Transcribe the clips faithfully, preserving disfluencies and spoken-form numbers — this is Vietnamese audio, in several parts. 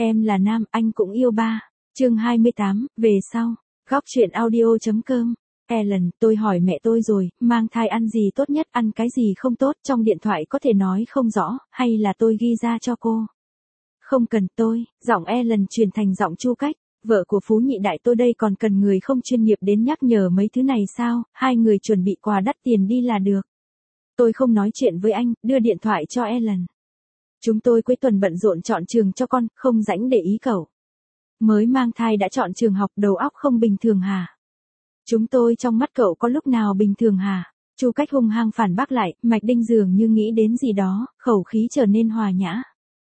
Em là nam, anh cũng yêu ba. Chương hai mươi tám, về sau. Góc truyện audio chấm com. Ellen, tôi hỏi mẹ tôi rồi, mang thai ăn gì tốt nhất, ăn cái gì không tốt, trong điện thoại có thể nói không rõ, hay là tôi ghi ra cho cô? Không cần tôi, giọng Ellen truyền thành giọng Chu Cách, vợ của Phú Nhị Đại tôi đây còn cần người không chuyên nghiệp đến nhắc nhở mấy thứ này sao, hai người chuẩn bị quà đắt tiền đi là được. Tôi không nói chuyện với anh, đưa điện thoại cho Ellen. Chúng tôi cuối tuần bận rộn chọn trường cho con, không rảnh để ý cậu. Mới mang thai đã chọn trường học, đầu óc không bình thường hả? Chúng tôi trong mắt cậu có lúc nào bình thường hả? Chu Cách hung hăng phản bác lại, Mạch Đinh dường như nghĩ đến gì đó, khẩu khí trở nên hòa nhã.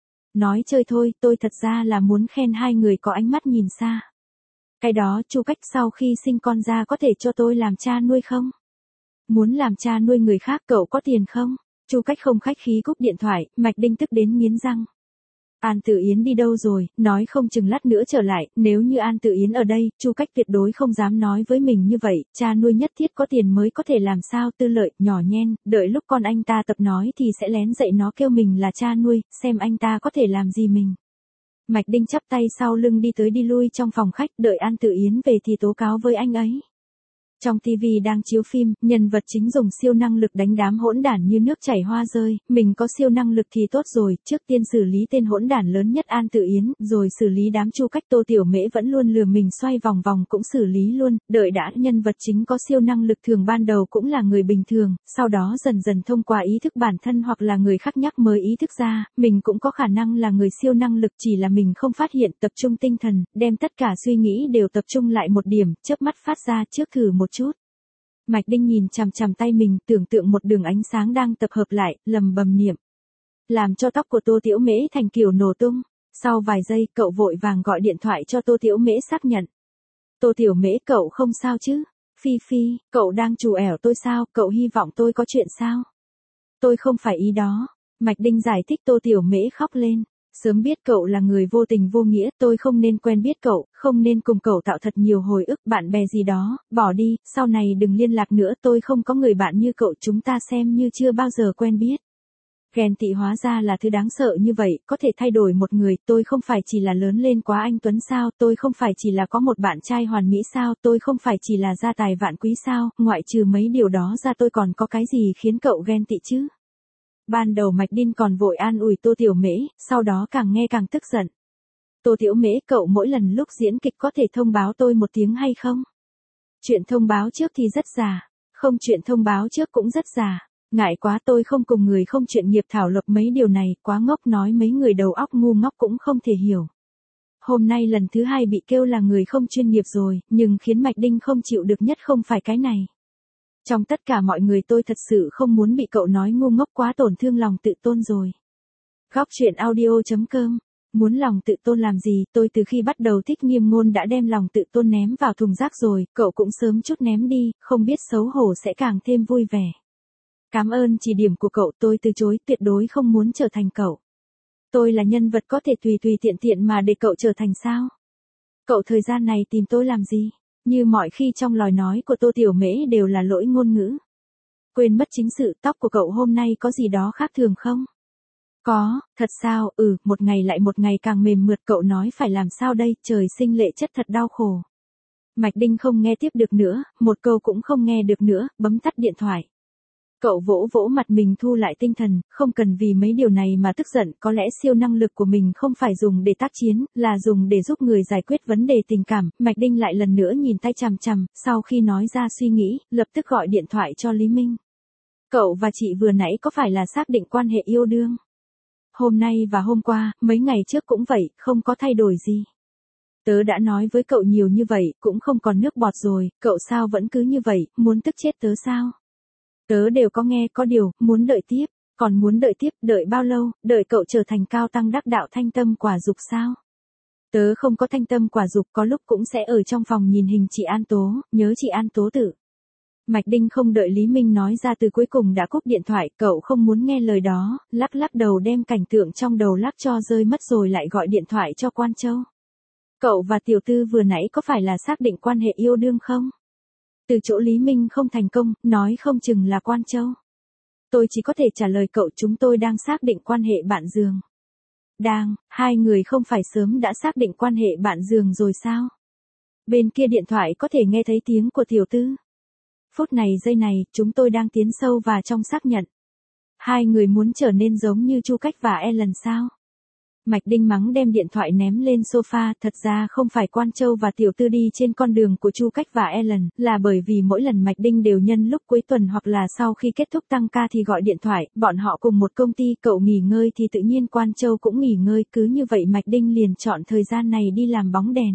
Nói chơi thôi, tôi thật ra là muốn khen hai người có ánh mắt nhìn xa. Cái đó, Chu Cách, sau khi sinh con ra có thể cho tôi làm cha nuôi không? Muốn làm cha nuôi người khác, cậu có tiền không? Chu Cách không khách khí cúp điện thoại, Mạch Đinh tức đến nghiến răng. An Tử Yến đi đâu rồi, nói không chừng lát nữa trở lại, nếu như An Tử Yến ở đây, Chu Cách tuyệt đối không dám nói với mình như vậy, cha nuôi nhất thiết có tiền mới có thể làm sao Tư Lợi, nhỏ nhen, đợi lúc con anh ta tập nói thì sẽ lén dạy nó kêu mình là cha nuôi, xem anh ta có thể làm gì mình. Mạch Đinh chắp tay sau lưng đi tới đi lui trong phòng khách, đợi An Tử Yến về thì tố cáo với anh ấy. Trong ti vi đang chiếu phim, nhân vật chính dùng siêu năng lực đánh đám hỗn đản như nước chảy hoa rơi, mình có siêu năng lực thì tốt rồi, trước tiên xử lý tên hỗn đản lớn nhất An Tử Yến, rồi xử lý đám Chu Cách. Tô Tiểu Mễ vẫn luôn lừa mình xoay vòng vòng cũng xử lý luôn, đợi đã nhân vật chính có siêu năng lực thường ban đầu cũng là người bình thường, sau đó dần dần thông qua ý thức bản thân hoặc là người khác nhắc mới ý thức ra, mình cũng có khả năng là người siêu năng lực, chỉ là mình không phát hiện, tập trung tinh thần, đem tất cả suy nghĩ đều tập trung lại một điểm, chớp mắt phát ra trước thử một chút. Mạch Đinh nhìn chằm chằm tay mình, tưởng tượng một đường ánh sáng đang tập hợp lại, lầm bầm niệm. Làm cho tóc của Tô Tiểu Mễ thành kiểu nổ tung. Sau vài giây, cậu vội vàng gọi điện thoại cho Tô Tiểu Mễ xác nhận. Tô Tiểu Mễ, cậu không sao chứ? Phi Phi, cậu đang trù ẻo tôi sao? Cậu hy vọng tôi có chuyện sao? Tôi không phải ý đó. Mạch Đinh giải thích. Tô Tiểu Mễ khóc lên. Sớm biết cậu là người vô tình vô nghĩa, tôi không nên quen biết cậu, không nên cùng cậu tạo thật nhiều hồi ức, bạn bè gì đó, bỏ đi, sau này đừng liên lạc nữa, tôi không có người bạn như cậu, chúng ta xem như chưa bao giờ quen biết. Ghen tị hóa ra là thứ đáng sợ như vậy, có thể thay đổi một người, tôi không phải chỉ là lớn lên quá anh tuấn sao, tôi không phải chỉ là có một bạn trai hoàn mỹ sao, tôi không phải chỉ là gia tài vạn quý sao, ngoại trừ mấy điều đó ra tôi còn có cái gì khiến cậu ghen tị chứ? Ban đầu Mạch Đinh còn vội an ủi Tô Tiểu Mễ, sau đó càng nghe càng tức giận. Tô Tiểu Mễ, cậu mỗi lần lúc diễn kịch có thể thông báo tôi một tiếng hay không? Chuyện thông báo trước thì rất già, không chuyện thông báo trước cũng rất già. Ngại quá, tôi không cùng người không chuyện nghiệp thảo luận mấy điều này, quá ngốc, nói mấy người đầu óc ngu ngốc cũng không thể hiểu. Hôm nay lần thứ hai bị kêu là người không chuyên nghiệp rồi, nhưng khiến Mạch Đinh không chịu được nhất không phải cái này. Trong tất cả mọi người tôi thật sự không muốn bị cậu nói ngu ngốc, quá tổn thương lòng tự tôn rồi. Góc truyện audio chấm com. Muốn lòng tự tôn làm gì, tôi từ khi bắt đầu thích Nghiêm Ngôn đã đem lòng tự tôn ném vào thùng rác rồi, cậu cũng sớm chút ném đi, không biết xấu hổ sẽ càng thêm vui vẻ. Cảm ơn chỉ điểm của cậu, tôi từ chối, tuyệt đối không muốn trở thành cậu. Tôi là nhân vật có thể tùy tùy tiện tiện mà để cậu trở thành sao? Cậu thời gian này tìm tôi làm gì? Như mọi khi trong lời nói của Tô Tiểu Mễ đều là lỗi ngôn ngữ. Quên mất chính sự, tóc của cậu hôm nay có gì đó khác thường không? Có, thật sao, ừ, một ngày lại một ngày càng mềm mượt, cậu nói phải làm sao đây, trời sinh lệ chất thật đau khổ. Mạch Đinh không nghe tiếp được nữa, một câu cũng không nghe được nữa, bấm tắt điện thoại. Cậu vỗ vỗ mặt mình thu lại tinh thần, không cần vì mấy điều này mà tức giận, có lẽ siêu năng lực của mình không phải dùng để tác chiến, là dùng để giúp người giải quyết vấn đề tình cảm. Mạch Đinh lại lần nữa nhìn tay chằm chằm, sau khi nói ra suy nghĩ, lập tức gọi điện thoại cho Lý Minh. Cậu và chị vừa nãy có phải là xác định quan hệ yêu đương? Hôm nay và hôm qua, mấy ngày trước cũng vậy, không có thay đổi gì. Tớ đã nói với cậu nhiều như vậy, cũng không còn nước bọt rồi, cậu sao vẫn cứ như vậy, muốn tức chết tớ sao? Tớ đều có nghe, có điều, muốn đợi tiếp, còn muốn đợi tiếp, đợi bao lâu, đợi cậu trở thành cao tăng đắc đạo thanh tâm quả dục sao? Tớ không có thanh tâm quả dục, có lúc cũng sẽ ở trong phòng nhìn hình chị An Tố, nhớ chị An Tố tử. Mạch Đinh không đợi Lý Minh nói ra từ cuối cùng đã cúp điện thoại, cậu không muốn nghe lời đó, lắc lắc đầu đem cảnh tượng trong đầu lắc cho rơi mất rồi lại gọi điện thoại cho Quan Châu. Cậu và tiểu tư vừa nãy có phải là xác định quan hệ yêu đương không? Từ chỗ Lý Minh không thành công, nói không chừng là Quan Châu. Tôi chỉ có thể trả lời cậu, chúng tôi đang xác định quan hệ bạn giường. Đang, hai người không phải sớm đã xác định quan hệ bạn giường rồi sao? Bên kia điện thoại có thể nghe thấy tiếng của tiểu tư. Phút này giây này, chúng tôi đang tiến sâu vào trong xác nhận. Hai người muốn trở nên giống như Chu Cách và Ellen sao? Mạch Đinh mắng đem điện thoại ném lên sofa, thật ra không phải Quan Châu và Tiểu Tư đi trên con đường của Chu Cách và Ellen, là bởi vì mỗi lần Mạch Đinh đều nhân lúc cuối tuần hoặc là sau khi kết thúc tăng ca thì gọi điện thoại, bọn họ cùng một công ty, cậu nghỉ ngơi thì tự nhiên Quan Châu cũng nghỉ ngơi, cứ như vậy Mạch Đinh liền chọn thời gian này đi làm bóng đèn.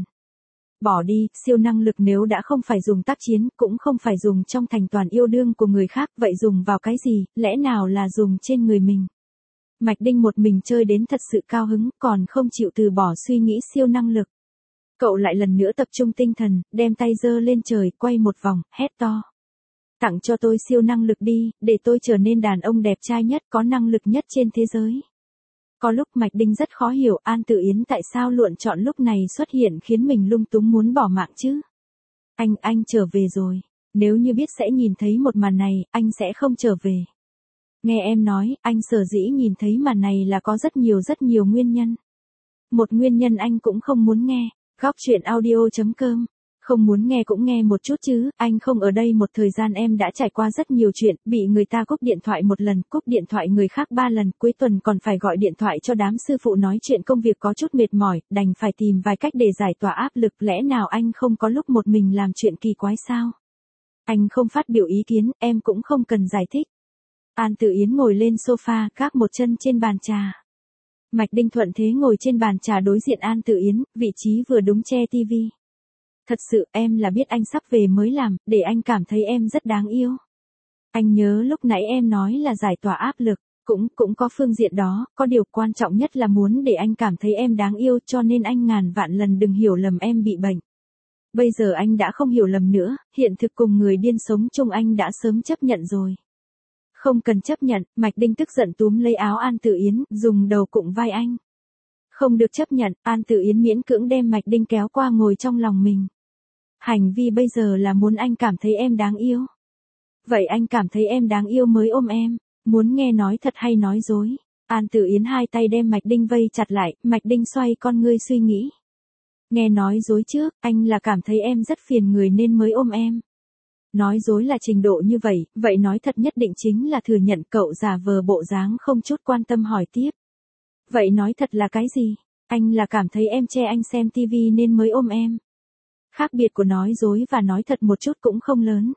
Bỏ đi, siêu năng lực nếu đã không phải dùng tác chiến, cũng không phải dùng trong thành toàn yêu đương của người khác, vậy dùng vào cái gì, lẽ nào là dùng trên người mình? Mạch Đinh một mình chơi đến thật sự cao hứng, còn không chịu từ bỏ suy nghĩ siêu năng lực. Cậu lại lần nữa tập trung tinh thần, đem tay giơ lên trời, quay một vòng, hét to. Tặng cho tôi siêu năng lực đi, để tôi trở nên đàn ông đẹp trai nhất, có năng lực nhất trên thế giới. Có lúc Mạch Đinh rất khó hiểu An Tử Yến tại sao lựa chọn lúc này xuất hiện khiến mình lung túng muốn bỏ mạng chứ. Anh, anh trở về rồi. Nếu như biết sẽ nhìn thấy một màn này, anh sẽ không trở về. Nghe em nói, anh sở dĩ nhìn thấy màn này là có rất nhiều rất nhiều nguyên nhân. Một nguyên nhân anh cũng không muốn nghe. Góc chuyện audio chấm com. Không muốn nghe cũng nghe một chút chứ, anh không ở đây một thời gian em đã trải qua rất nhiều chuyện, bị người ta cúp điện thoại một lần, cúp điện thoại người khác ba lần, cuối tuần còn phải gọi điện thoại cho đám sư phụ nói chuyện công việc có chút mệt mỏi, đành phải tìm vài cách để giải tỏa áp lực, lẽ nào anh không có lúc một mình làm chuyện kỳ quái sao? Anh không phát biểu ý kiến, em cũng không cần giải thích. An Tử Yến ngồi lên sofa, gác một chân trên bàn trà. Mạch Đinh thuận thế ngồi trên bàn trà đối diện An Tử Yến, vị trí vừa đúng che tivi. Thật sự em là biết anh sắp về mới làm, để anh cảm thấy em rất đáng yêu. Anh nhớ lúc nãy em nói là giải tỏa áp lực, cũng, cũng có phương diện đó, có điều quan trọng nhất là muốn để anh cảm thấy em đáng yêu cho nên anh ngàn vạn lần đừng hiểu lầm em bị bệnh. Bây giờ anh đã không hiểu lầm nữa, hiện thực cùng người điên sống chung anh đã sớm chấp nhận rồi. Không cần chấp nhận, Mạch Đinh tức giận túm lấy áo An Tử Yến, dùng đầu cụng vai anh. Không được chấp nhận, An Tử Yến miễn cưỡng đem Mạch Đinh kéo qua ngồi trong lòng mình. Hành vi bây giờ là muốn anh cảm thấy em đáng yêu. Vậy anh cảm thấy em đáng yêu mới ôm em, muốn nghe nói thật hay nói dối. An Tử Yến hai tay đem Mạch Đinh vây chặt lại, Mạch Đinh xoay con ngươi suy nghĩ. Nghe nói dối trước, anh là cảm thấy em rất phiền người nên mới ôm em. Nói dối là trình độ như vậy, vậy nói thật nhất định chính là thừa nhận cậu giả vờ bộ dáng không chút quan tâm hỏi tiếp. Vậy nói thật là cái gì? Anh là cảm thấy em che anh xem tivi nên mới ôm em. Khác biệt của nói dối và nói thật một chút cũng không lớn.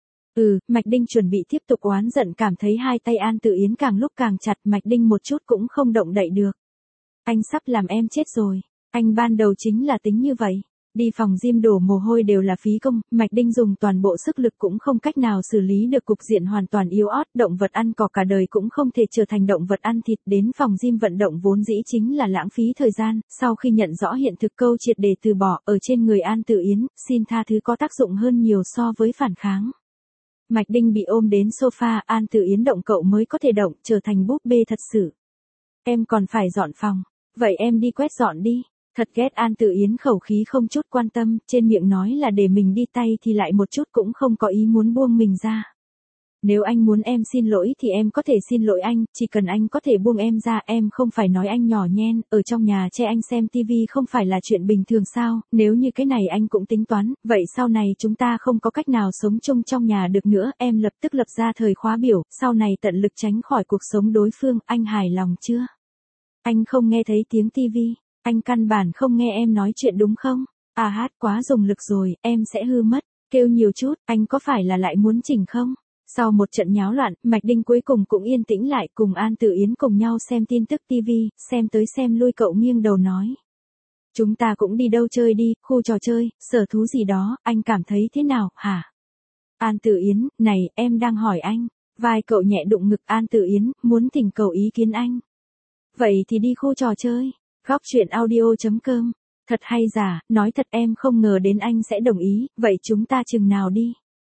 Ừ, Mạch Đinh chuẩn bị tiếp tục oán giận cảm thấy hai tay An Tử Yến càng lúc càng chặt, Mạch Đinh một chút cũng không động đậy được. Anh sắp làm em chết rồi, anh ban đầu chính là tính như vậy. Đi phòng gym đổ mồ hôi đều là phí công, Mạch Đinh dùng toàn bộ sức lực cũng không cách nào xử lý được cục diện hoàn toàn yếu ớt, động vật ăn cỏ cả đời cũng không thể trở thành động vật ăn thịt, đến phòng gym vận động vốn dĩ chính là lãng phí thời gian, sau khi nhận rõ hiện thực câu triệt để từ bỏ, ở trên người An Tử Yến, xin tha thứ có tác dụng hơn nhiều so với phản kháng. Mạch Đinh bị ôm đến sofa, An Tử Yến động cậu mới có thể động, trở thành búp bê thật sự. Em còn phải dọn phòng, vậy em đi quét dọn đi. Thật ghét An Tử Yến khẩu khí không chút quan tâm, trên miệng nói là để mình đi tay thì lại một chút cũng không có ý muốn buông mình ra. Nếu anh muốn em xin lỗi thì em có thể xin lỗi anh, chỉ cần anh có thể buông em ra, em không phải nói anh nhỏ nhen, ở trong nhà che anh xem tivi không phải là chuyện bình thường sao, nếu như cái này anh cũng tính toán, vậy sau này chúng ta không có cách nào sống chung trong nhà được nữa, em lập tức lập ra thời khóa biểu, sau này tận lực tránh khỏi cuộc sống đối phương, anh hài lòng chưa? Anh không nghe thấy tiếng tivi. Anh căn bản không nghe em nói chuyện đúng không? À hát quá dùng lực rồi, em sẽ hư mất. Kêu nhiều chút, anh có phải là lại muốn chỉnh không? Sau một trận nháo loạn, Mạch Đinh cuối cùng cũng yên tĩnh lại, cùng An Tử Yến cùng nhau xem tin tức tivi, xem tới xem lui cậu nghiêng đầu nói. Chúng ta cũng đi đâu chơi đi, khu trò chơi, sở thú gì đó, anh cảm thấy thế nào, hả? An Tử Yến, này, em đang hỏi anh. Vai cậu nhẹ đụng ngực An Tử Yến, muốn thỉnh cầu ý kiến anh. Vậy thì đi khu trò chơi. Góc chuyện audio chấm com. Thật hay giả, nói thật em không ngờ đến anh sẽ đồng ý, vậy chúng ta chừng nào đi?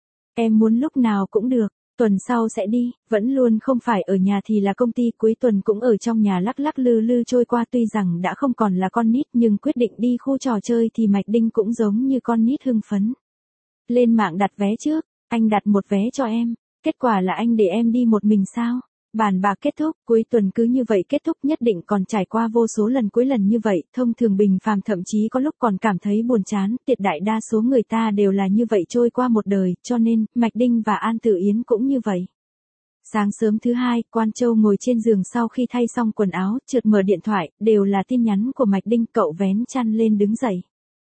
Em muốn lúc nào cũng được, tuần sau sẽ đi, vẫn luôn không phải ở nhà thì là công ty, cuối tuần cũng ở trong nhà lắc lắc lư lư trôi qua, tuy rằng đã không còn là con nít nhưng quyết định đi khu trò chơi thì Mạch Đinh cũng giống như con nít hưng phấn. Lên mạng đặt vé trước, anh đặt một vé cho em, kết quả là anh để em đi một mình sao? Bàn bạc kết thúc, cuối tuần cứ như vậy kết thúc, nhất định còn trải qua vô số lần cuối lần như vậy, thông thường bình phàm thậm chí có lúc còn cảm thấy buồn chán, tuyệt đại đa số người ta đều là như vậy trôi qua một đời, cho nên, Mạch Đinh và An Tử Yến cũng như vậy. Sáng sớm thứ hai, Quan Châu ngồi trên giường sau khi thay xong quần áo, chợt mở điện thoại, đều là tin nhắn của Mạch Đinh, cậu vén chăn lên đứng dậy.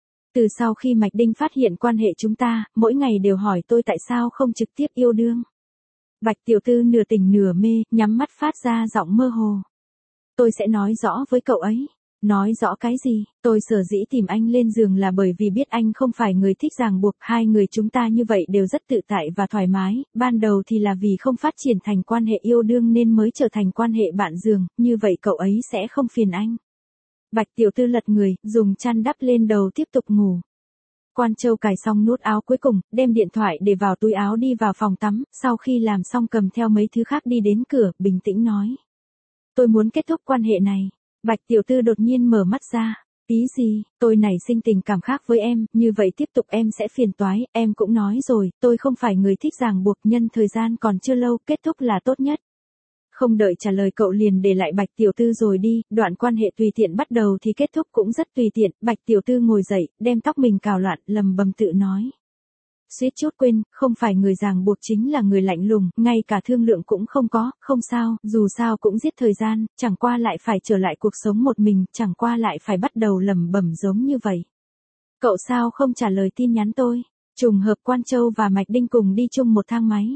Từ sau khi Mạch Đinh phát hiện quan hệ chúng ta, mỗi ngày đều hỏi tôi tại sao không trực tiếp yêu đương. Bạch tiểu thư nửa tỉnh nửa mê, nhắm mắt phát ra giọng mơ hồ. Tôi sẽ nói rõ với cậu ấy. Nói rõ cái gì? Tôi sở dĩ tìm anh lên giường là bởi vì biết anh không phải người thích ràng buộc, hai người chúng ta như vậy đều rất tự tại và thoải mái, ban đầu thì là vì không phát triển thành quan hệ yêu đương nên mới trở thành quan hệ bạn giường, như vậy cậu ấy sẽ không phiền anh. Bạch tiểu thư lật người, dùng chăn đắp lên đầu tiếp tục ngủ. Quan Châu cài xong nút áo cuối cùng, đem điện thoại để vào túi áo đi vào phòng tắm, sau khi làm xong cầm theo mấy thứ khác đi đến cửa, bình tĩnh nói. Tôi muốn kết thúc quan hệ này. Bạch tiểu thư đột nhiên mở mắt ra. Ý gì? Tôi nảy sinh tình cảm khác với em, như vậy tiếp tục em sẽ phiền toái, em cũng nói rồi, tôi không phải người thích ràng buộc, nhân thời gian còn chưa lâu, kết thúc là tốt nhất. Không đợi trả lời cậu liền để lại Bạch tiểu thư rồi đi, đoạn quan hệ tùy tiện bắt đầu thì kết thúc cũng rất tùy tiện, Bạch tiểu thư ngồi dậy, đem tóc mình cào loạn, lầm bầm tự nói. Suýt chút quên, không phải người ràng buộc chính là người lạnh lùng, ngay cả thương lượng cũng không có, không sao, dù sao cũng giết thời gian, chẳng qua lại phải trở lại cuộc sống một mình, chẳng qua lại phải bắt đầu lầm bầm giống như vậy. Cậu sao không trả lời tin nhắn tôi? Trùng hợp Quan Châu và Mạch Đinh cùng đi chung một thang máy.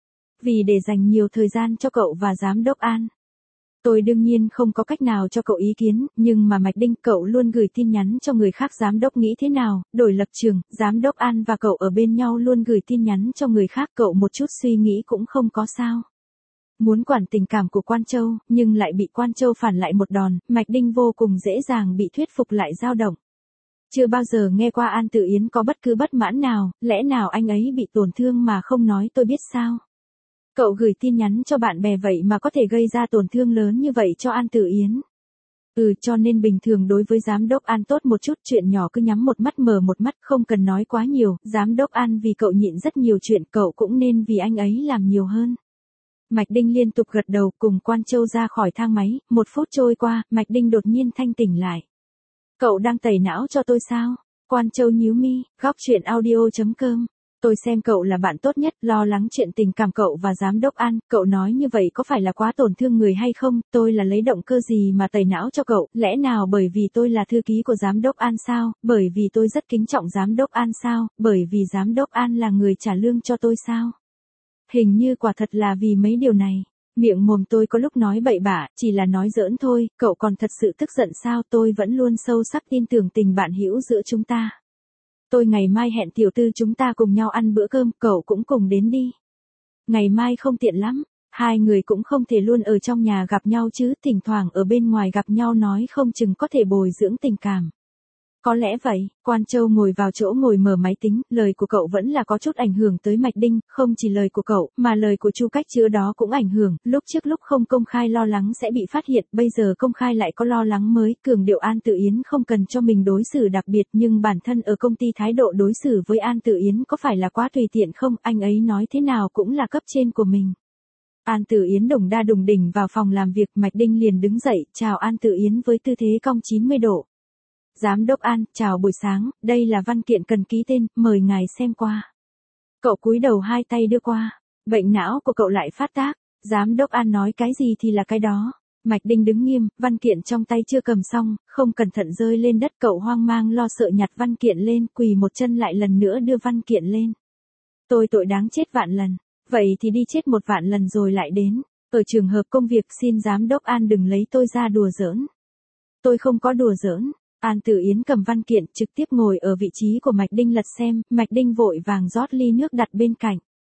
Vì để dành nhiều thời gian cho cậu và giám đốc An. Tôi đương nhiên không có cách nào cho cậu ý kiến, nhưng mà Mạch Đinh cậu luôn gửi tin nhắn cho người khác, giám đốc nghĩ thế nào, đổi lập trường, giám đốc An và cậu ở bên nhau luôn gửi tin nhắn cho người khác, cậu một chút suy nghĩ cũng không có sao. Muốn quản tình cảm của Quan Châu, nhưng lại bị Quan Châu phản lại một đòn, Mạch Đinh vô cùng dễ dàng bị thuyết phục lại dao động. Chưa bao giờ nghe qua An Tử Yến có bất cứ bất mãn nào, lẽ nào anh ấy bị tổn thương mà không nói tôi biết sao? Cậu gửi tin nhắn cho bạn bè vậy mà có thể gây ra tổn thương lớn như vậy cho An Tử Yến. Ừ, cho nên bình thường đối với giám đốc An tốt một chút, chuyện nhỏ cứ nhắm một mắt mở một mắt, không cần nói quá nhiều, giám đốc An vì cậu nhịn rất nhiều chuyện, cậu cũng nên vì anh ấy làm nhiều hơn. Mạch Đinh liên tục gật đầu, cùng Quan Châu ra khỏi thang máy, một phút trôi qua, Mạch Đinh đột nhiên thanh tỉnh lại. Cậu đang tẩy não cho tôi sao? Quan Châu nhíu mi, góc chuyện audio chấm com. Tôi xem cậu là bạn tốt nhất, lo lắng chuyện tình cảm cậu và giám đốc An, cậu nói như vậy có phải là quá tổn thương người hay không, tôi là lấy động cơ gì mà tẩy não cho cậu, lẽ nào bởi vì tôi là thư ký của giám đốc An sao, bởi vì tôi rất kính trọng giám đốc An sao, bởi vì giám đốc An là người trả lương cho tôi sao? Hình như quả thật là vì mấy điều này. Miệng mồm tôi có lúc nói bậy bạ, chỉ là nói giỡn thôi, cậu còn thật sự tức giận sao, tôi vẫn luôn sâu sắc tin tưởng tình bạn hữu giữa chúng ta. Tôi ngày mai hẹn tiểu tư chúng ta cùng nhau ăn bữa cơm, cậu cũng cùng đến đi. Ngày mai không tiện lắm, hai người cũng không thể luôn ở trong nhà gặp nhau chứ, thỉnh thoảng ở bên ngoài gặp nhau nói không chừng có thể bồi dưỡng tình cảm. Có lẽ vậy, Quan Châu ngồi vào chỗ ngồi mở máy tính, lời của cậu vẫn là có chút ảnh hưởng tới Mạch Đinh, không chỉ lời của cậu, mà lời của Chu Cách Chứa đó cũng ảnh hưởng, lúc trước lúc không công khai lo lắng sẽ bị phát hiện, bây giờ công khai lại có lo lắng mới, cường điệu An Tử Yến không cần cho mình đối xử đặc biệt, nhưng bản thân ở công ty thái độ đối xử với An Tử Yến có phải là quá tùy tiện không, anh ấy nói thế nào cũng là cấp trên của mình. An Tử Yến đùng đa đùng đỉnh vào phòng làm việc, Mạch Đinh liền đứng dậy, chào An Tử Yến với tư thế cong chín mươi độ. Giám đốc An, chào buổi sáng, đây là văn kiện cần ký tên, mời ngài xem qua. Cậu cúi đầu hai tay đưa qua, bệnh não của cậu lại phát tác, giám đốc An nói cái gì thì là cái đó. Mạch Đinh đứng nghiêm, văn kiện trong tay chưa cầm xong, không cẩn thận rơi lên đất, cậu hoang mang lo sợ nhặt văn kiện lên, quỳ một chân lại lần nữa đưa văn kiện lên. Tôi tội đáng chết vạn lần, vậy thì đi chết một vạn lần rồi lại đến, ở trường hợp công việc xin giám đốc An đừng lấy tôi ra đùa giỡn. Tôi không có đùa giỡn. An Tử Yến cầm văn kiện trực tiếp ngồi ở vị trí của Mạch Đinh lật xem, Mạch Đinh vội vàng rót ly nước đặt bên cạnh.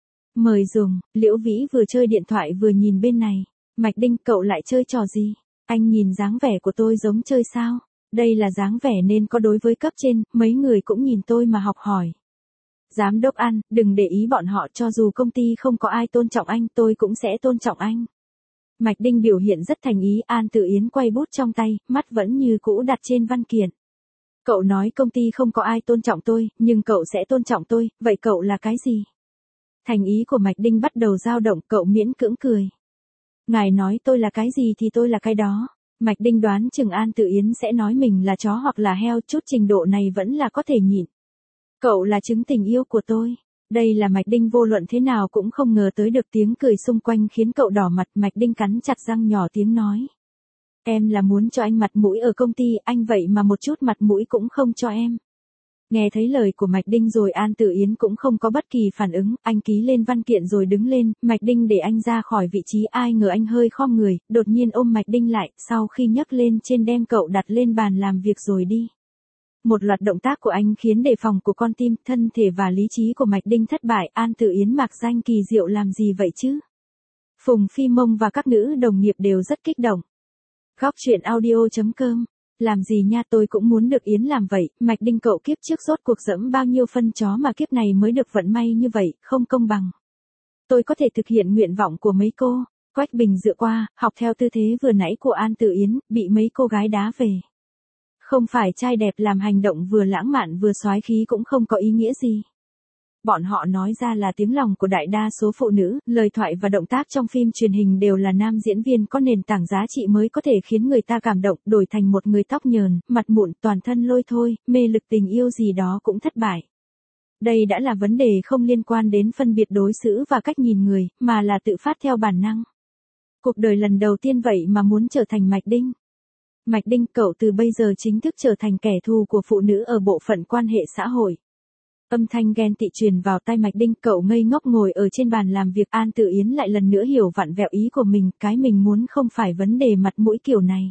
Mời dùng, Liễu Vĩ vừa chơi điện thoại vừa nhìn bên này. Mạch Đinh, cậu lại chơi trò gì? Anh nhìn dáng vẻ của tôi giống chơi sao? Đây là dáng vẻ nên có đối với cấp trên, mấy người cũng nhìn tôi mà học hỏi. Giám đốc An, đừng để ý bọn họ, cho dù công ty không có ai tôn trọng anh, tôi cũng sẽ tôn trọng anh. Mạch Đinh biểu hiện rất thành ý, An Tử Yến quay bút trong tay, mắt vẫn như cũ đặt trên văn kiện. Cậu nói công ty không có ai tôn trọng tôi, nhưng cậu sẽ tôn trọng tôi, vậy cậu là cái gì? Thành ý của Mạch Đinh bắt đầu dao động, cậu miễn cưỡng cười. Ngài nói tôi là cái gì thì tôi là cái đó. Mạch Đinh đoán chừng An Tử Yến sẽ nói mình là chó hoặc là heo, chút trình độ này vẫn là có thể nhịn. Cậu là chứng tình yêu của tôi. Đây là Mạch Đinh vô luận thế nào cũng không ngờ tới được, tiếng cười xung quanh khiến cậu đỏ mặt. Mạch Đinh cắn chặt răng nhỏ tiếng nói. Em là muốn cho anh mặt mũi ở công ty, anh vậy mà một chút mặt mũi cũng không cho em. Nghe thấy lời của Mạch Đinh rồi An Tử Yến cũng không có bất kỳ phản ứng, anh ký lên văn kiện rồi đứng lên, Mạch Đinh để anh ra khỏi vị trí, ai ngờ anh hơi khom người, đột nhiên ôm Mạch Đinh lại, sau khi nhấc lên trên đem cậu đặt lên bàn làm việc rồi đi. Một loạt động tác của anh khiến đề phòng của con tim, thân thể và lý trí của Mạch Đinh thất bại. An Tử Yến mạc danh kỳ diệu làm gì vậy chứ? Phùng Phi Mông và các nữ đồng nghiệp đều rất kích động. Góc truyện audio chấm com. Làm gì nha, tôi cũng muốn được Yến làm vậy. Mạch Đinh cậu kiếp trước rốt cuộc dẫm bao nhiêu phân chó mà kiếp này mới được vận may như vậy, không công bằng. Tôi có thể thực hiện nguyện vọng của mấy cô. Quách Bình dựa qua, học theo tư thế vừa nãy của An Tử Yến, bị mấy cô gái đá về. Không phải trai đẹp làm hành động vừa lãng mạn vừa soái khí cũng không có ý nghĩa gì. Bọn họ nói ra là tiếng lòng của đại đa số phụ nữ, lời thoại và động tác trong phim truyền hình đều là nam diễn viên có nền tảng giá trị mới có thể khiến người ta cảm động, đổi thành một người tóc nhờn, mặt mụn, toàn thân lôi thôi, mê lực tình yêu gì đó cũng thất bại. Đây đã là vấn đề không liên quan đến phân biệt đối xử và cách nhìn người, mà là tự phát theo bản năng. Cuộc đời lần đầu tiên vậy mà muốn trở thành Mạch Đinh. Mạch Đinh, cậu từ bây giờ chính thức trở thành kẻ thù của phụ nữ ở bộ phận quan hệ xã hội. Âm thanh ghen tị truyền vào tai Mạch Đinh, cậu ngây ngốc ngồi ở trên bàn làm việc. An Tử Yến lại lần nữa hiểu vặn vẹo ý của mình, cái mình muốn không phải vấn đề mặt mũi kiểu này.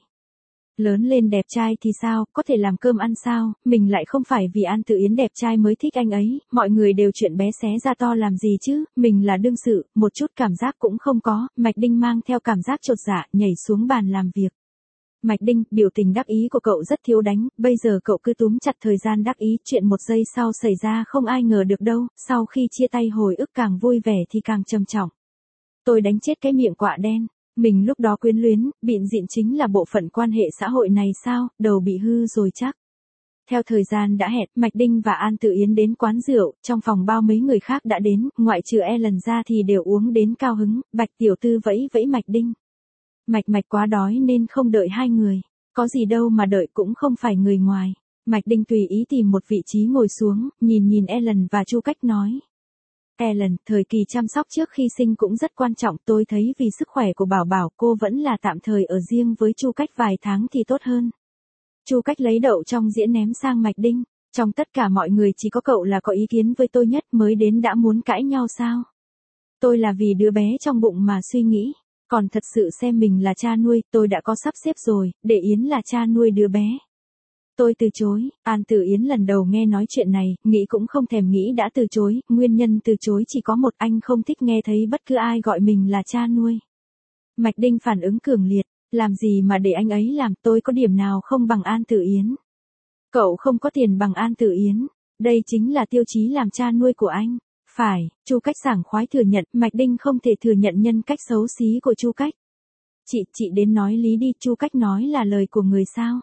Lớn lên đẹp trai thì sao, có thể làm cơm ăn sao, mình lại không phải vì An Tử Yến đẹp trai mới thích anh ấy, mọi người đều chuyện bé xé ra to làm gì chứ, mình là đương sự, một chút cảm giác cũng không có. Mạch Đinh mang theo cảm giác chột dạ, nhảy xuống bàn làm việc. Mạch Đinh, biểu tình đắc ý của cậu rất thiếu đánh, bây giờ cậu cứ túm chặt thời gian đắc ý, chuyện một giây sau xảy ra không ai ngờ được đâu, sau khi chia tay hồi ức càng vui vẻ thì càng trầm trọng. Tôi đánh chết cái miệng quạ đen, mình lúc đó quyến luyến, bịn dịn chính là bộ phận quan hệ xã hội này sao, đầu bị hư rồi chắc. Theo thời gian đã hẹn, Mạch Đinh và An Tử Yến đến quán rượu, trong phòng bao mấy người khác đã đến, ngoại trừ Ellen ra thì đều uống đến cao hứng. Bạch tiểu thư vẫy vẫy Mạch Đinh. Mạch Mạch quá đói nên không đợi hai người. Có gì đâu mà đợi, cũng không phải người ngoài. Mạch Đinh tùy ý tìm một vị trí ngồi xuống, nhìn nhìn Ellen và Chu Cách nói. Ellen, thời kỳ chăm sóc trước khi sinh cũng rất quan trọng, tôi thấy vì sức khỏe của Bảo Bảo cô vẫn là tạm thời ở riêng với Chu Cách vài tháng thì tốt hơn. Chu Cách lấy đậu trong dĩa ném sang Mạch Đinh. Trong tất cả mọi người chỉ có cậu là có ý kiến với tôi nhất, mới đến đã muốn cãi nhau sao? Tôi là vì đứa bé trong bụng mà suy nghĩ. Còn thật sự xem mình là cha nuôi, tôi đã có sắp xếp rồi, để Yến là cha nuôi đứa bé. Tôi từ chối. An Tử Yến lần đầu nghe nói chuyện này, nghĩ cũng không thèm nghĩ đã từ chối, nguyên nhân từ chối chỉ có một, anh không thích nghe thấy bất cứ ai gọi mình là cha nuôi. Mạch Đinh phản ứng cường liệt, làm gì mà để anh ấy làm, tôi có điểm nào không bằng An Tử Yến. Cậu không có tiền bằng An Tử Yến, đây chính là tiêu chí làm cha nuôi của anh. Phải, Chu Cách sảng khoái thừa nhận, Mạch Đinh không thể thừa nhận nhân cách xấu xí của Chu Cách. Chị, chị đến nói lý đi, Chu Cách nói là lời của người sao.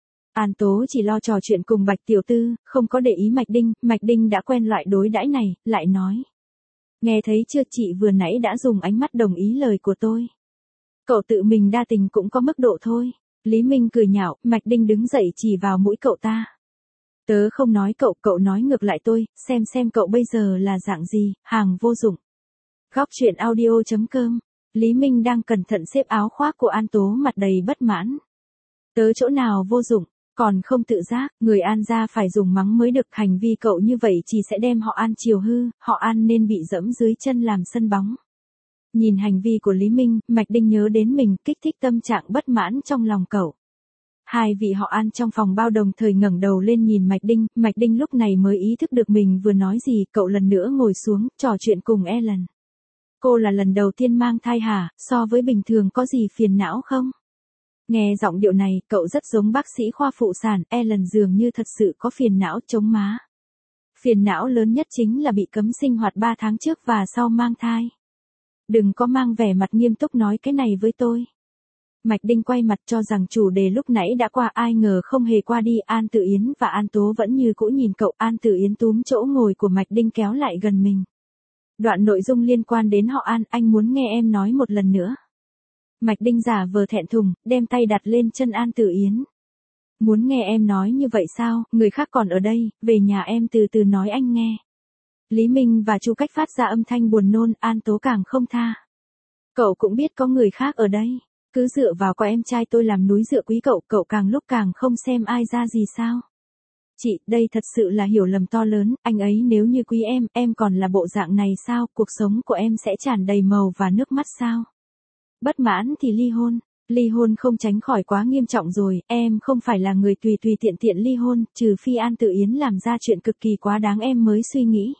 An Tố chỉ lo trò chuyện cùng Bạch tiểu tư, không có để ý Mạch Đinh, Mạch Đinh đã quen loại đối đãi này, lại nói. Nghe thấy chưa, chị vừa nãy đã dùng ánh mắt đồng ý lời của tôi. Cậu tự mình đa tình cũng có mức độ thôi. Lý Minh cười nhạo, Mạch Đinh đứng dậy chỉ vào mũi cậu ta. Tớ không nói cậu, cậu nói ngược lại tôi, xem xem cậu bây giờ là dạng gì, hàng vô dụng. Góc truyện audio chấm com. Lý Minh đang cẩn thận xếp áo khoác của An Tố, mặt đầy bất mãn. Tớ chỗ nào vô dụng, còn không tự giác, người An gia phải dùng mắng mới được, hành vi cậu như vậy chỉ sẽ đem họ An chiều hư, họ An nên bị dẫm dưới chân làm sân bóng. Nhìn hành vi của Lý Minh, Mạch Đinh nhớ đến mình, kích thích tâm trạng bất mãn trong lòng cậu. Hai vị họ An trong phòng bao đồng thời ngẩng đầu lên nhìn Mạch Đinh, Mạch Đinh lúc này mới ý thức được mình vừa nói gì, cậu lần nữa ngồi xuống, trò chuyện cùng Ellen. Cô là lần đầu tiên mang thai hả, so với bình thường có gì phiền não không? Nghe giọng điệu này, cậu rất giống bác sĩ khoa phụ sản, Ellen dường như thật sự có phiền não chống má. Phiền não lớn nhất chính là bị cấm sinh hoạt ba tháng trước và sau mang thai. Đừng có mang vẻ mặt nghiêm túc nói cái này với tôi. Mạch Đinh quay mặt cho rằng chủ đề lúc nãy đã qua, ai ngờ không hề qua đi. An Tử Yến và An Tố vẫn như cũ nhìn cậu. An Tử Yến túm chỗ ngồi của Mạch Đinh kéo lại gần mình. Đoạn nội dung liên quan đến họ An, anh muốn nghe em nói một lần nữa. Mạch Đinh giả vờ thẹn thùng, đem tay đặt lên chân An Tử Yến. Muốn nghe em nói như vậy sao, người khác còn ở đây, về nhà em từ từ nói anh nghe. Lý Minh và Chu Cách phát ra âm thanh buồn nôn, An Tố càng không tha. Cậu cũng biết có người khác ở đây, cứ dựa vào có em trai tôi làm núi dựa quý cậu, cậu càng lúc càng không xem ai ra gì sao. Chị, đây thật sự là hiểu lầm to lớn, anh ấy nếu như quý em, em còn là bộ dạng này sao, cuộc sống của em sẽ tràn đầy màu và nước mắt sao. Bất mãn thì ly hôn. Ly hôn không tránh khỏi quá nghiêm trọng rồi, em không phải là người tùy tùy tiện tiện ly hôn, trừ phi An Tử Yến làm ra chuyện cực kỳ quá đáng em mới suy nghĩ.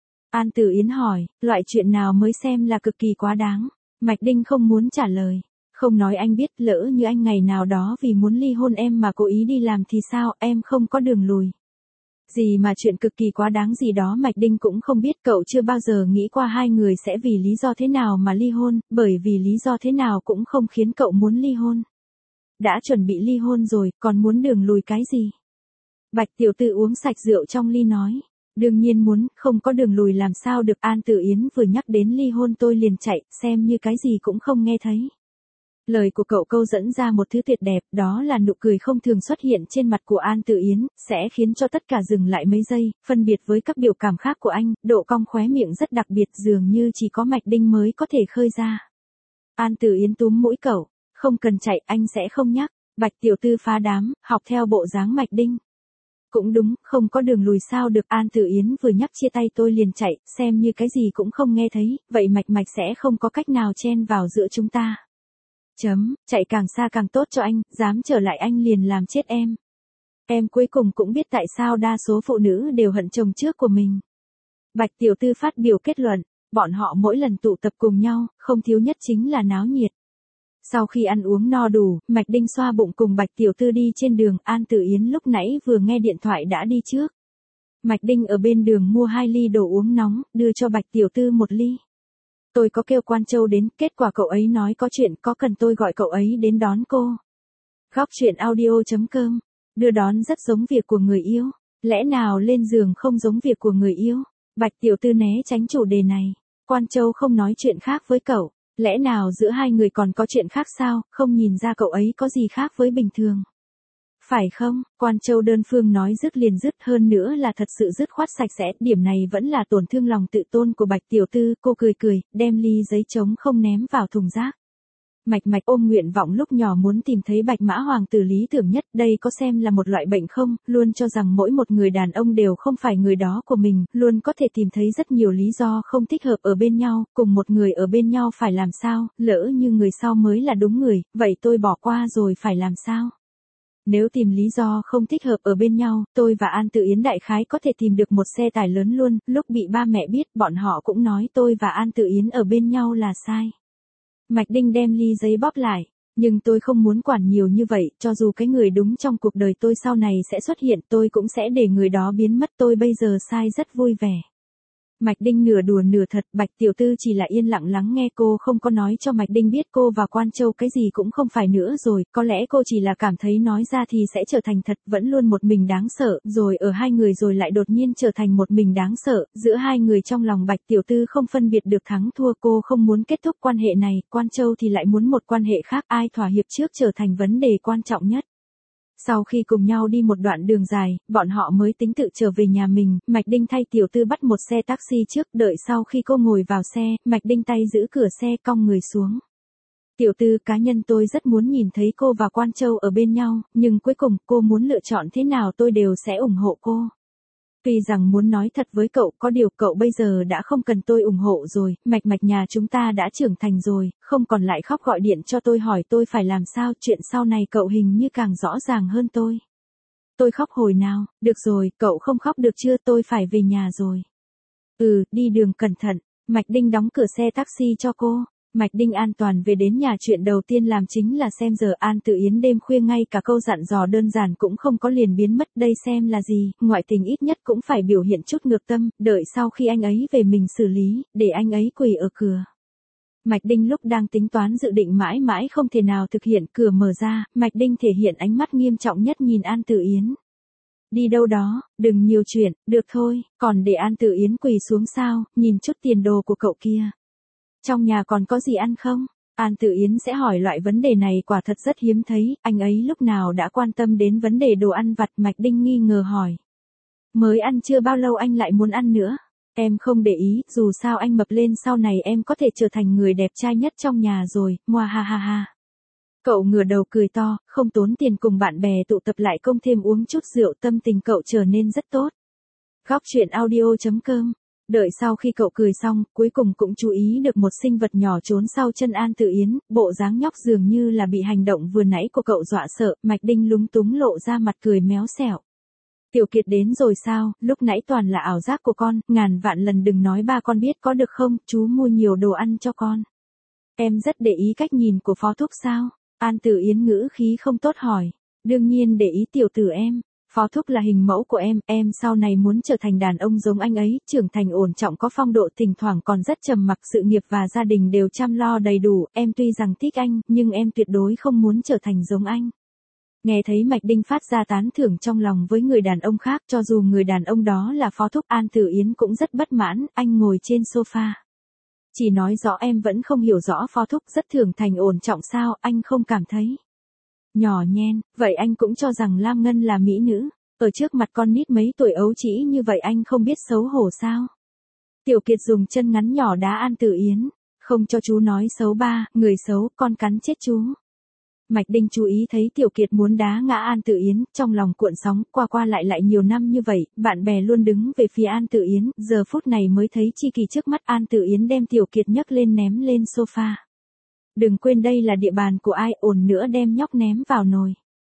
An Tử Yến hỏi, loại chuyện nào mới xem là cực kỳ quá đáng? Mạch Đinh không muốn trả lời. Không nói anh biết, lỡ như anh ngày nào đó vì muốn ly hôn em mà cố ý đi làm thì sao, em không có đường lùi. Gì mà chuyện cực kỳ quá đáng gì đó Mạch Đinh cũng không biết, cậu chưa bao giờ nghĩ qua hai người sẽ vì lý do thế nào mà ly hôn, bởi vì lý do thế nào cũng không khiến cậu muốn ly hôn. Đã chuẩn bị ly hôn rồi, còn muốn đường lùi cái gì? Bạch tiểu thư uống sạch rượu trong ly nói. Đương nhiên muốn, không có đường lùi làm sao được. An Tử Yến vừa nhắc đến ly hôn tôi liền chạy, xem như cái gì cũng không nghe thấy. Lời của cậu câu dẫn ra một thứ tuyệt đẹp, đó là nụ cười không thường xuất hiện trên mặt của An Tử Yến, sẽ khiến cho tất cả dừng lại mấy giây, phân biệt với các biểu cảm khác của anh, độ cong khóe miệng rất đặc biệt dường như chỉ có Mạch Đinh mới có thể khơi ra. An Tử Yến túm mũi cậu, không cần chạy, anh sẽ không nhắc. Bạch tiểu thư phá đám, học theo bộ dáng Mạch Đinh. Cũng đúng, không có đường lùi sao được. An Tử Yến vừa nhắc chia tay tôi liền chạy, xem như cái gì cũng không nghe thấy, vậy Mạch Mạch sẽ không có cách nào chen vào giữa chúng ta. Chấm, chạy càng xa càng tốt cho anh, dám trở lại anh liền làm chết em. Em cuối cùng cũng biết tại sao đa số phụ nữ đều hận chồng trước của mình. Bạch tiểu thư phát biểu kết luận, bọn họ mỗi lần tụ tập cùng nhau, không thiếu nhất chính là náo nhiệt. Sau khi ăn uống no đủ, Mạch Đinh xoa bụng cùng Bạch tiểu thư đi trên đường, An Tử Yến lúc nãy vừa nghe điện thoại đã đi trước. Mạch Đinh ở bên đường mua hai ly đồ uống nóng, đưa cho Bạch tiểu thư một ly. Tôi có kêu Quan Châu đến, kết quả cậu ấy nói có chuyện, có cần tôi gọi cậu ấy đến đón cô. Góc truyện audio chấm com, đưa đón rất giống việc của người yêu, lẽ nào lên giường không giống việc của người yêu? Bạch tiểu thư né tránh chủ đề này, Quan Châu không nói chuyện khác với cậu, lẽ nào giữa hai người còn có chuyện khác sao, không nhìn ra cậu ấy có gì khác với bình thường. Phải không? Quan Châu đơn phương nói dứt liền dứt, hơn nữa là thật sự dứt khoát sạch sẽ, điểm này vẫn là tổn thương lòng tự tôn của Bạch tiểu thư, cô cười cười, đem ly giấy trống không ném vào thùng rác. Mạch Mạch ôm nguyện vọng lúc nhỏ muốn tìm thấy Bạch Mã Hoàng tử lý tưởng nhất, đây có xem là một loại bệnh không, luôn cho rằng mỗi một người đàn ông đều không phải người đó của mình, luôn có thể tìm thấy rất nhiều lý do không thích hợp ở bên nhau, cùng một người ở bên nhau phải làm sao, lỡ như người sau mới là đúng người, vậy tôi bỏ qua rồi phải làm sao? Nếu tìm lý do không thích hợp ở bên nhau, tôi và An Tử Yến đại khái có thể tìm được một xe tải lớn luôn, lúc bị ba mẹ biết bọn họ cũng nói tôi và An Tử Yến ở bên nhau là sai. Mạch Đinh đem ly giấy bóp lại, nhưng tôi không muốn quản nhiều như vậy, cho dù cái người đúng trong cuộc đời tôi sau này sẽ xuất hiện, tôi cũng sẽ để người đó biến mất, tôi bây giờ sai rất vui vẻ. Mạch Đinh nửa đùa nửa thật, Bạch tiểu thư chỉ là yên lặng lắng nghe, cô không có nói cho Mạch Đinh biết cô và Quan Châu cái gì cũng không phải nữa rồi, có lẽ cô chỉ là cảm thấy nói ra thì sẽ trở thành thật, vẫn luôn một mình đáng sợ, rồi ở hai người rồi lại đột nhiên trở thành một mình đáng sợ, giữa hai người trong lòng Bạch tiểu thư không phân biệt được thắng thua, cô không muốn kết thúc quan hệ này, Quan Châu thì lại muốn một quan hệ khác, ai thỏa hiệp trước trở thành vấn đề quan trọng nhất. Sau khi cùng nhau đi một đoạn đường dài, bọn họ mới tính tự trở về nhà mình, Mạch Đinh thay tiểu thư bắt một xe taxi trước, đợi sau khi cô ngồi vào xe, Mạch Đinh tay giữ cửa xe cong người xuống. Tiểu thư, cá nhân tôi rất muốn nhìn thấy cô và Quan Châu ở bên nhau, nhưng cuối cùng cô muốn lựa chọn thế nào tôi đều sẽ ủng hộ cô. Tuy rằng muốn nói thật với cậu, có điều cậu bây giờ đã không cần tôi ủng hộ rồi, Mạch Mạch nhà chúng ta đã trưởng thành rồi, không còn lại khóc gọi điện cho tôi hỏi tôi phải làm sao, chuyện sau này cậu hình như càng rõ ràng hơn tôi. Tôi khóc hồi nào, được rồi, cậu không khóc được chưa, tôi phải về nhà rồi. Ừ, đi đường cẩn thận, Mạch Đinh đóng cửa xe taxi cho cô. Mạch Đinh an toàn về đến nhà, chuyện đầu tiên làm chính là xem giờ An Tử Yến đêm khuya ngay cả câu dặn dò đơn giản cũng không có liền biến mất, đây xem là gì, ngoại tình ít nhất cũng phải biểu hiện chút ngược tâm, đợi sau khi anh ấy về mình xử lý, để anh ấy quỳ ở cửa. Mạch Đinh lúc đang tính toán dự định mãi mãi không thể nào thực hiện, cửa mở ra, Mạch Đinh thể hiện ánh mắt nghiêm trọng nhất nhìn An Tử Yến. Đi đâu đó, đừng nhiều chuyện, được thôi, còn để An Tử Yến quỳ xuống sao, nhìn chút tiền đồ của cậu kia. Trong nhà còn có gì ăn không? An Tử Yến sẽ hỏi loại vấn đề này quả thật rất hiếm thấy, anh ấy lúc nào đã quan tâm đến vấn đề đồ ăn vặt. Mạch Đinh nghi ngờ hỏi. Mới ăn chưa bao lâu anh lại muốn ăn nữa. Em không để ý, dù sao anh mập lên sau này em có thể trở thành người đẹp trai nhất trong nhà rồi, moa ha ha ha. Cậu ngửa đầu cười to, không tốn tiền cùng bạn bè tụ tập lại công thêm uống chút rượu, tâm tình cậu trở nên rất tốt. Góc chuyện audio chấm com. Đợi sau khi cậu cười xong, cuối cùng cũng chú ý được một sinh vật nhỏ trốn sau chân An Tử Yến, bộ dáng nhóc dường như là bị hành động vừa nãy của cậu dọa sợ. Mạch Đinh lúng túng lộ ra mặt cười méo xẻo. Tiểu Kiệt đến rồi sao, lúc nãy toàn là ảo giác của con, ngàn vạn lần đừng nói ba con biết có được không, chú mua nhiều đồ ăn cho con. Em rất để ý cách nhìn của Phó Thúc sao? An Tử Yến ngữ khí không tốt hỏi. Đương nhiên để ý tiểu tử em. Phó Thúc là hình mẫu của em, em sau này muốn trở thành đàn ông giống anh ấy, trưởng thành ổn trọng có phong độ, thỉnh thoảng còn rất trầm mặc, sự nghiệp và gia đình đều chăm lo đầy đủ. Em tuy rằng thích anh, nhưng em tuyệt đối không muốn trở thành giống anh. Nghe thấy Mạch Đinh phát ra tán thưởng trong lòng với người đàn ông khác, cho dù người đàn ông đó là Phó Thúc, An Tử Yến cũng rất bất mãn. Anh ngồi trên sofa. Chỉ nói rõ em vẫn không hiểu rõ Phó Thúc rất trưởng thành ổn trọng sao, anh không cảm thấy. Nhỏ nhen, vậy anh cũng cho rằng Lam Ngân là mỹ nữ, ở trước mặt con nít mấy tuổi ấu trĩ như vậy anh không biết xấu hổ sao? Tiểu Kiệt dùng chân ngắn nhỏ đá An Tử Yến, không cho chú nói xấu ba, người xấu, con cắn chết chú. Mạch Đinh chú ý thấy Tiểu Kiệt muốn đá ngã An Tử Yến, trong lòng cuộn sóng, qua qua lại lại nhiều năm như vậy, bạn bè luôn đứng về phía An Tử Yến, giờ phút này mới thấy chi kỳ trước mắt. An Tử Yến đem Tiểu Kiệt nhấc lên ném lên sofa. Đừng quên đây là địa bàn của ai, ổn nữa đem nhóc ném vào nồi.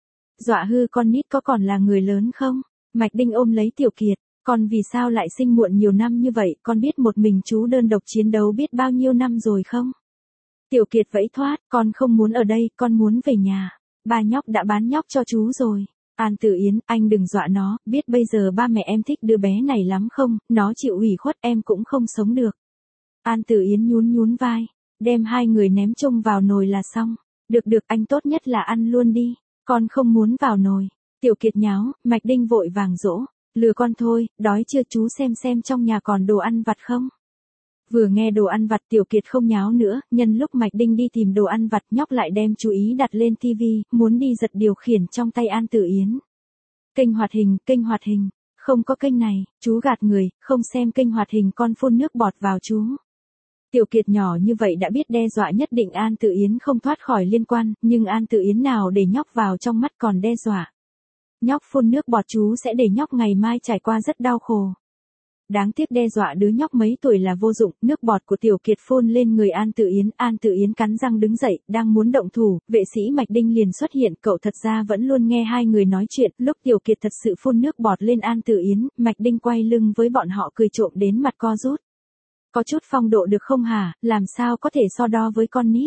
Dọa hư con nít có còn là người lớn không? Mạch Đinh ôm lấy Tiểu Kiệt, con vì sao lại sinh muộn nhiều năm như vậy, con biết một mình chú đơn độc chiến đấu biết bao nhiêu năm rồi không? Tiểu Kiệt vẫy thoát, con không muốn ở đây, con muốn về nhà. Ba nhóc đã bán nhóc cho chú rồi. An Tử Yến, anh đừng dọa nó, biết bây giờ ba mẹ em thích đứa bé này lắm không, nó chịu ủy khuất em cũng không sống được. An Tử Yến nhún nhún vai, đem hai người ném chung vào nồi là xong. Được được, anh tốt nhất là ăn luôn đi, con không muốn vào nồi. Tiểu Kiệt nháo, Mạch Đinh vội vàng dỗ, lừa con thôi, đói chưa chú xem xem trong nhà còn đồ ăn vặt không. Vừa nghe đồ ăn vặt Tiểu Kiệt không nháo nữa, nhân lúc Mạch Đinh đi tìm đồ ăn vặt nhóc lại đem chú ý đặt lên tivi, muốn đi giật điều khiển trong tay An Tử Yến. Kênh hoạt hình, kênh hoạt hình, không có kênh này, chú gạt người, không xem kênh hoạt hình con phun nước bọt vào chú. Tiểu Kiệt nhỏ như vậy đã biết đe dọa nhất định An Tử Yến không thoát khỏi liên quan, nhưng An Tử Yến nào để nhóc vào trong mắt còn đe dọa. Nhóc phun nước bọt chú sẽ để nhóc ngày mai trải qua rất đau khổ. Đáng tiếc đe dọa đứa nhóc mấy tuổi là vô dụng, nước bọt của Tiểu Kiệt phun lên người An Tử Yến, An Tử Yến cắn răng đứng dậy, đang muốn động thủ, vệ sĩ Mạch Đinh liền xuất hiện, cậu thật ra vẫn luôn nghe hai người nói chuyện, lúc Tiểu Kiệt thật sự phun nước bọt lên An Tử Yến, Mạch Đinh quay lưng với bọn họ cười trộm đến mặt co rút. Có chút phong độ được không hả, làm sao có thể so đo với con nít.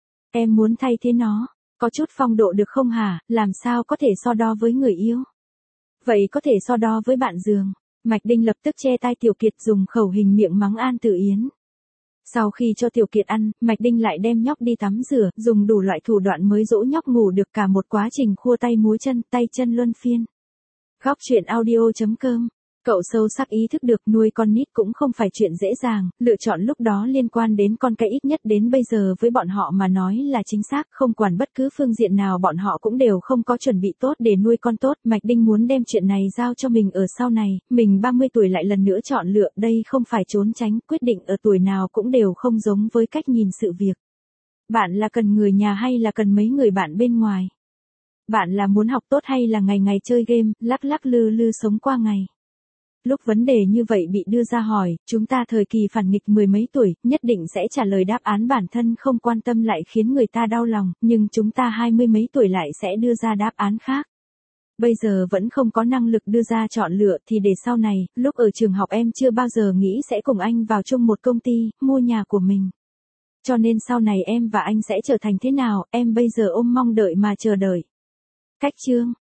Em muốn thay thế nó, có chút phong độ được không hả, làm sao có thể so đo với người yêu. Vậy có thể so đo với bạn giường. Mạch Đinh lập tức che tai Tiểu Kiệt dùng khẩu hình miệng mắng An Tử Yến. Sau khi cho Tiểu Kiệt ăn, Mạch Đinh lại đem nhóc đi tắm rửa, dùng đủ loại thủ đoạn mới dỗ nhóc ngủ được, cả một quá trình khua tay múa chân, tay chân luân phiên. Góc chuyện audio chấm com. Cậu sâu sắc ý thức được nuôi con nít cũng không phải chuyện dễ dàng, lựa chọn lúc đó liên quan đến con cái ít nhất đến bây giờ với bọn họ mà nói là chính xác, không quản bất cứ phương diện nào bọn họ cũng đều không có chuẩn bị tốt để nuôi con tốt. Mạch Đinh muốn đem chuyện này giao cho mình ở sau này, mình ba mươi tuổi lại lần nữa chọn lựa, đây không phải trốn tránh, quyết định ở tuổi nào cũng đều không giống với cách nhìn sự việc. Bạn là cần người nhà hay là cần mấy người bạn bên ngoài? Bạn là muốn học tốt hay là ngày ngày chơi game, lắc lắc lư lư sống qua ngày? Lúc vấn đề như vậy bị đưa ra hỏi, chúng ta thời kỳ phản nghịch mười mấy tuổi, nhất định sẽ trả lời đáp án bản thân không quan tâm lại khiến người ta đau lòng, nhưng chúng ta hai mươi mấy tuổi lại sẽ đưa ra đáp án khác. Bây giờ vẫn không có năng lực đưa ra chọn lựa thì để sau này, lúc ở trường học em chưa bao giờ nghĩ sẽ cùng anh vào chung một công ty, mua nhà của mình. Cho nên sau này em và anh sẽ trở thành thế nào, em bây giờ ôm mong đợi mà chờ đợi. Cách chương